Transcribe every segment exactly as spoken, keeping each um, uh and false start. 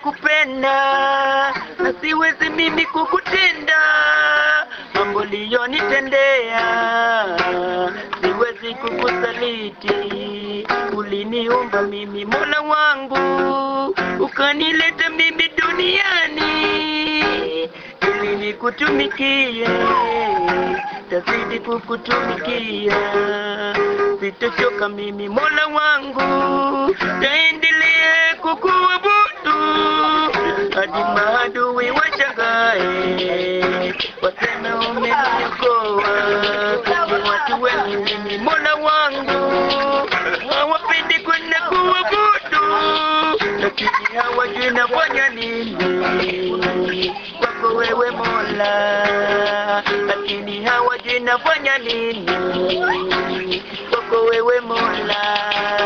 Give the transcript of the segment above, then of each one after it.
nakupenda na siwezi mimi kukutenda mambo uliyonitendea, siwezi kukusaliti. Uliniumba mimi Mola wangu, ukanileta mimi duniani ili nikutumikie, tazidi kukutumikia, sitochoka mimi Mola wangu, taendelea kukuabudu hadi maadui washangae, waseme umeniokoa. Ni watu wengi mimi Mola wangu hawapendi kwenda kuabudu, lakini hawajui nafanya nini kwako wewe Mola, lakini hawajui nafanya nini kwako wewe Mola.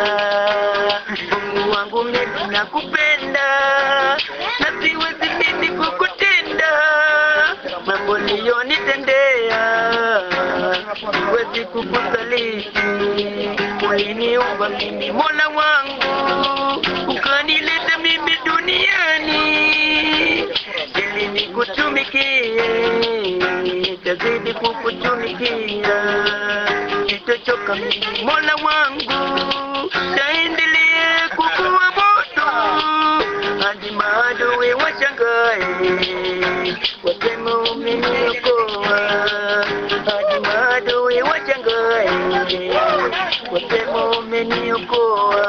Mungu wangu mimi nakupenda na siwezi mimi kukutenda mambo uliyonitendea, siwezi kukusaliti. Uliniumba mimi Mola wangu, ukanileta mimi duniani ili nikutumikie, tazidi kukutumikia, sitochoka mimi Mola wangu, taendelea kukuabudu hadi maadui washangae, waseme umeniokoa, hadi maadui washangae, waseme umeniokoa.